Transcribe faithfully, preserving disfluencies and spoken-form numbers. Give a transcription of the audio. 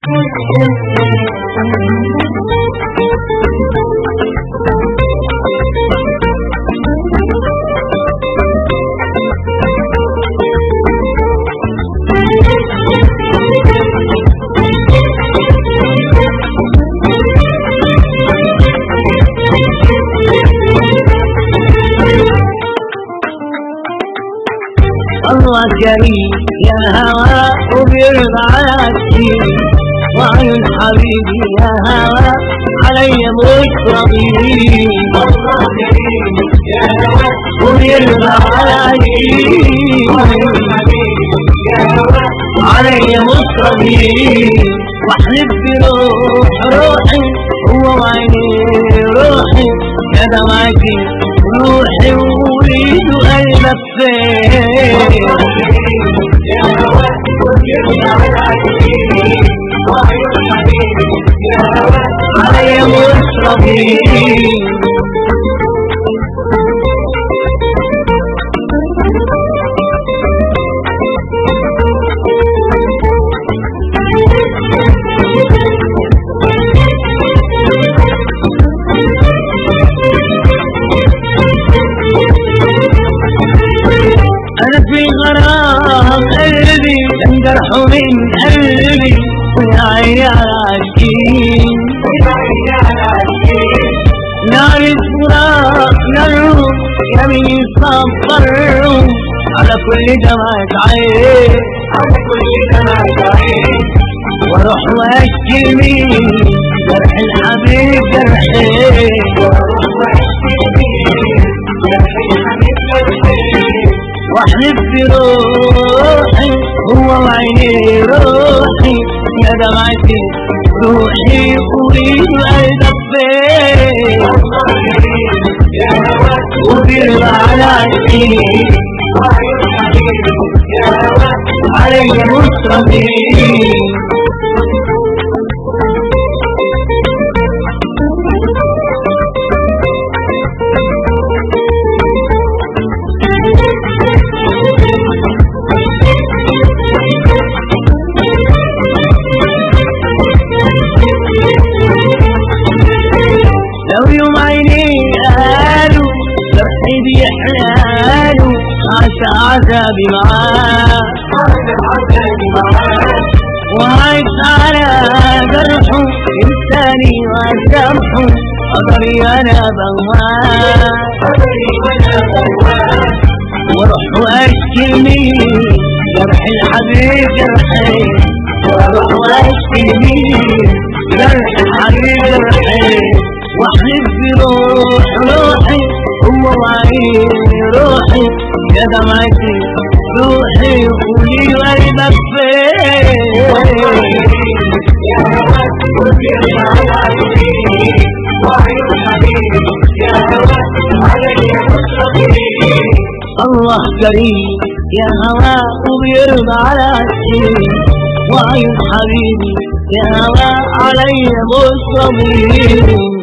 الله كريم يا هوى وبيرضى على كثير، وعيون حبيبي يا هوى علي مشربين. الله كريم يا هوى وبيرضى على كثير، وعيون حبيبي يا هوى علي مشربين. واحلف بروح روحي هو وعيني روحي يا دمعتي روحي ووليد قلبك فين. يا هوى وبيرضى على كثير، وعيون حبيبي يا هوى علي مشربين. أنا في غرام قلبي انجرح من قلبي، ويا عيني على عاشقين. نار الفراق نارهم يمين صفرهم على كل دمعة عين، على كل دمعة عين. واروح واشكي لمين جرح الحبيب جرحي، واروح واشكي لمين جرح الحبيب جرحي. واحلف بروحي هو وعيني روحي يا دمعتي روحي اريد قلبك فين. الله كريم يا هوى وبيرضى على عشقين، وعيون حبيبي يا هوى علي مشربين. لو يوم عيني قالوا جرحي بيحلالوا عاش عذابي معاه، عاد عذابي معاه. وعايش على جرحه انساني وجرحه قدري انا بواه. قدري وانا بواه. واروح واشكي لمين جرح الحبيب جرحي، واروح واشكي لمين جرح الحبيب جرحي. واحلف بروح روحي هو وعيني روحي يا دمعتي روحي قولي قلبك فين. يا هوى وبيرضى على كثير، وعيون حبيبي يا هوى علي مشربين. الله كريم يا هوى وبيرضى على كثير، وعيون حبيبي يا هوى علي مشربين.